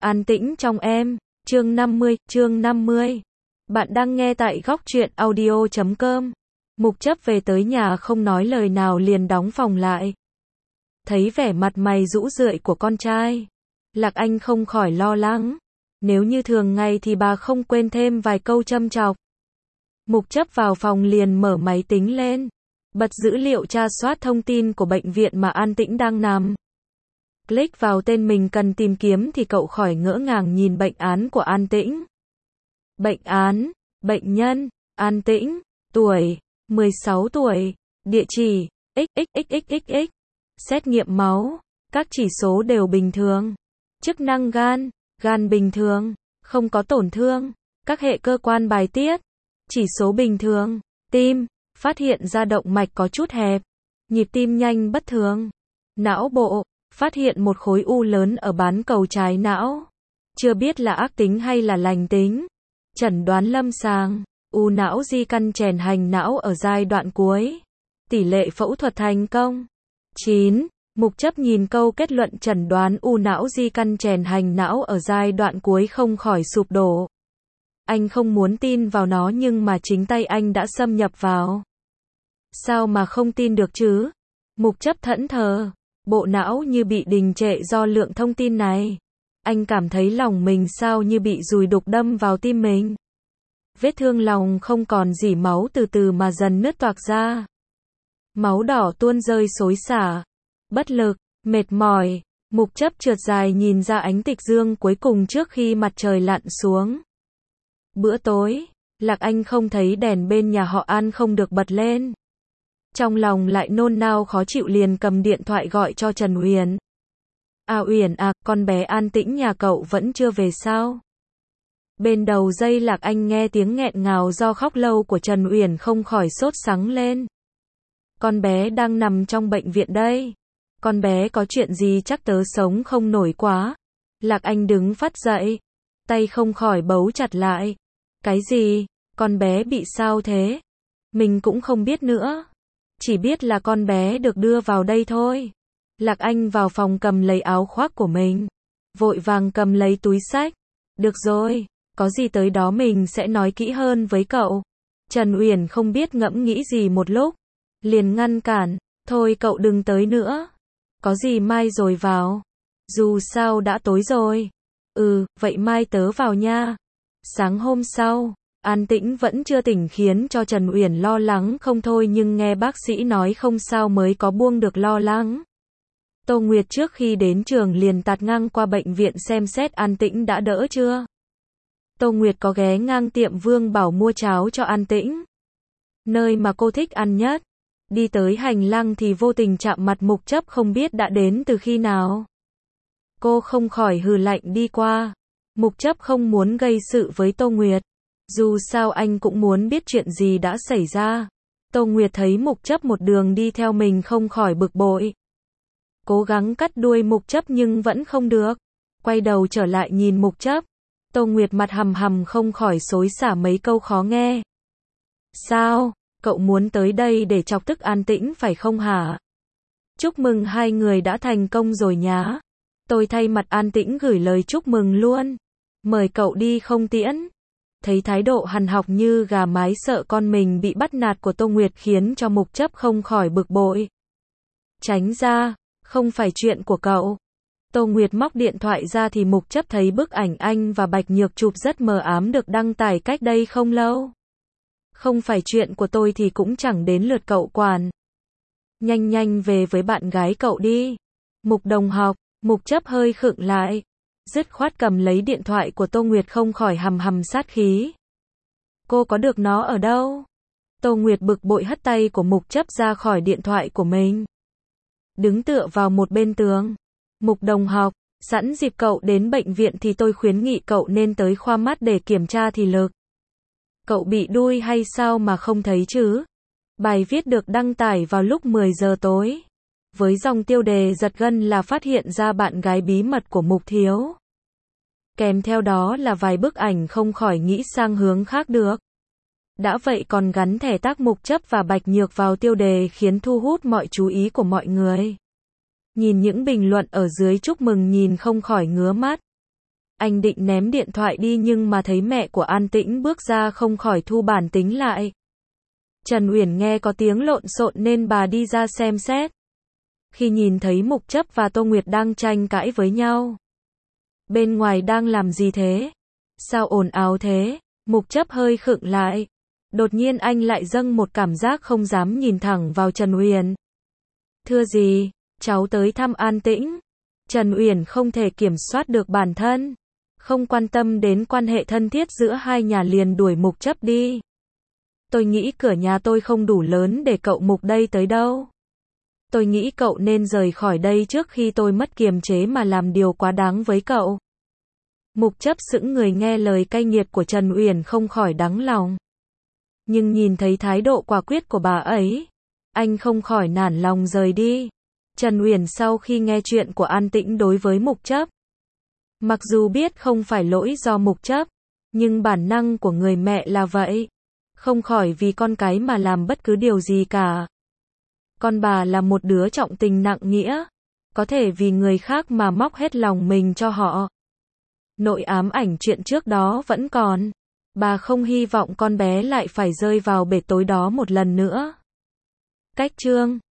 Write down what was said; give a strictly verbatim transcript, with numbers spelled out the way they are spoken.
An tĩnh trong em, chương năm mươi, chương năm mươi. Bạn đang nghe tại góc truyện audio chấm com. Mục chấp về tới nhà không nói lời nào liền đóng phòng lại. Thấy vẻ mặt mày rũ rượi của con trai, Lạc Anh không khỏi lo lắng. Nếu như thường ngày thì bà không quên thêm vài câu châm chọc. Mục chấp vào phòng liền mở máy tính lên, bật dữ liệu tra soát thông tin của bệnh viện mà An Tĩnh đang nằm. Click vào tên mình cần tìm kiếm thì cậu khỏi ngỡ ngàng nhìn bệnh án của An Tĩnh. Bệnh án, bệnh nhân, An Tĩnh, tuổi, mười sáu tuổi, địa chỉ, xxxxx, xét nghiệm máu, các chỉ số đều bình thường. Chức năng gan, gan bình thường, không có tổn thương, các hệ cơ quan bài tiết, chỉ số bình thường. Tim, phát hiện ra động mạch có chút hẹp, nhịp tim nhanh bất thường. Não bộ, phát hiện một khối u lớn ở bán cầu trái não. Chưa biết là ác tính hay là lành tính. Chẩn đoán lâm sàng, u não di căn chèn hành não ở giai đoạn cuối. Tỷ lệ phẫu thuật thành công. chín. Mục chấp nhìn câu kết luận chẩn đoán u não di căn chèn hành não ở giai đoạn cuối không khỏi sụp đổ. Anh không muốn tin vào nó nhưng mà chính tay anh đã xâm nhập vào. Sao mà không tin được chứ? Mục chấp thẫn thờ. Bộ não như bị đình trệ do lượng thông tin này. Anh cảm thấy lòng mình sao như bị dùi đục đâm vào tim mình. Vết thương lòng không còn dỉ máu từ từ mà dần nứt toạc ra. Máu đỏ tuôn rơi xối xả. Bất lực, mệt mỏi, mục chấp trượt dài nhìn ra ánh tịch dương cuối cùng trước khi mặt trời lặn xuống. Bữa tối, Lạc Anh không thấy đèn bên nhà họ An không được bật lên. Trong lòng lại nôn nao khó chịu liền cầm điện thoại gọi cho Trần Uyển. À Uyển à, con bé An Tĩnh nhà cậu vẫn chưa về sao? Bên đầu dây Lạc Anh nghe tiếng nghẹn ngào do khóc lâu của Trần Uyển không khỏi sốt sắng lên. Con bé đang nằm trong bệnh viện đây. Con bé có chuyện gì chắc tớ sống không nổi quá. Lạc Anh đứng phắt dậy, tay không khỏi bấu chặt lại. Cái gì? Con bé bị sao thế? Mình cũng không biết nữa. Chỉ biết là con bé được đưa vào đây thôi. Lạc Anh vào phòng cầm lấy áo khoác của mình. Vội vàng cầm lấy túi xách. Được rồi, có gì tới đó mình sẽ nói kỹ hơn với cậu. Trần Uyển không biết ngẫm nghĩ gì một lúc. Liền ngăn cản. Thôi cậu đừng tới nữa. Có gì mai rồi vào. Dù sao đã tối rồi. Ừ, vậy mai tớ vào nha. Sáng hôm sau, An Tĩnh vẫn chưa tỉnh khiến cho Trần Uyển lo lắng không thôi nhưng nghe bác sĩ nói không sao mới có buông được lo lắng. Tô Nguyệt trước khi đến trường liền tạt ngang qua bệnh viện xem xét An Tĩnh đã đỡ chưa. Tô Nguyệt có ghé ngang tiệm Vương Bảo mua cháo cho An Tĩnh. Nơi mà cô thích ăn nhất. Đi tới hành lang thì vô tình chạm mặt mục chấp không biết đã đến từ khi nào. Cô không khỏi hừ lạnh đi qua. Mục chấp không muốn gây sự với Tô Nguyệt. Dù sao anh cũng muốn biết chuyện gì đã xảy ra. Tô Nguyệt thấy mục chấp một đường đi theo mình không khỏi bực bội. Cố gắng cắt đuôi mục chấp nhưng vẫn không được. Quay đầu trở lại nhìn mục chấp. Tô Nguyệt mặt hầm hầm không khỏi xối xả mấy câu khó nghe. Sao? Cậu muốn tới đây để chọc tức An Tĩnh phải không hả? Chúc mừng hai người đã thành công rồi nhá. Tôi thay mặt An Tĩnh gửi lời chúc mừng luôn. Mời cậu đi không tiễn. Thấy thái độ hằn học như gà mái sợ con mình bị bắt nạt của Tô Nguyệt khiến cho mục chấp không khỏi bực bội. Tránh ra, không phải chuyện của cậu. Tô Nguyệt móc điện thoại ra thì mục chấp thấy bức ảnh anh và Bạch Nhược chụp rất mờ ám được đăng tải cách đây không lâu. Không phải chuyện của tôi thì cũng chẳng đến lượt cậu quản. Nhanh nhanh về với bạn gái cậu đi. Mục đồng học, mục chấp hơi khựng lại. Dứt khoát cầm lấy điện thoại của Tô Nguyệt không khỏi hầm hầm sát khí. Cô có được nó ở đâu? Tô Nguyệt bực bội hất tay của mục chấp ra khỏi điện thoại của mình. Đứng tựa vào một bên tường. Mục đồng học, sẵn dịp cậu đến bệnh viện thì tôi khuyến nghị cậu nên tới khoa mắt để kiểm tra thị lực. Cậu bị đuôi hay sao mà không thấy chứ? Bài viết được đăng tải vào lúc mười giờ tối. Với dòng tiêu đề giật gân là phát hiện ra bạn gái bí mật của Mục Thiếu. Kèm theo đó là vài bức ảnh không khỏi nghĩ sang hướng khác được. Đã vậy còn gắn thẻ tác Mục chấp và Bạch Nhược vào tiêu đề khiến thu hút mọi chú ý của mọi người. Nhìn những bình luận ở dưới chúc mừng nhìn không khỏi ngứa mắt. Anh định ném điện thoại đi nhưng mà thấy mẹ của An Tĩnh bước ra không khỏi thu bản tính lại. Trần Uyển nghe có tiếng lộn xộn nên bà đi ra xem xét. Khi nhìn thấy Mục Chấp và Tô Nguyệt đang tranh cãi với nhau. Bên ngoài đang làm gì thế? Sao ồn ào thế? Mục Chấp hơi khựng lại. Đột nhiên anh lại dâng một cảm giác không dám nhìn thẳng vào Trần Uyển. Thưa gì? Cháu tới thăm An Tĩnh. Trần Uyển không thể kiểm soát được bản thân. Không quan tâm đến quan hệ thân thiết giữa hai nhà liền đuổi Mục Chấp đi. Tôi nghĩ cửa nhà tôi không đủ lớn để cậu Mục đây tới đâu. Tôi nghĩ cậu nên rời khỏi đây trước khi tôi mất kiềm chế mà làm điều quá đáng với cậu. Mục Chấp sững người nghe lời cay nghiệt của Trần Uyển không khỏi đắng lòng. Nhưng nhìn thấy thái độ quả quyết của bà ấy, anh không khỏi nản lòng rời đi. Trần Uyển sau khi nghe chuyện của An Tĩnh đối với Mục Chấp, mặc dù biết không phải lỗi do Mục Chấp, nhưng bản năng của người mẹ là vậy. Không khỏi vì con cái mà làm bất cứ điều gì cả. Con bà là một đứa trọng tình nặng nghĩa, có thể vì người khác mà móc hết lòng mình cho họ. Nỗi ám ảnh chuyện trước đó vẫn còn. Bà không hy vọng con bé lại phải rơi vào bể tối đó một lần nữa. Cách chương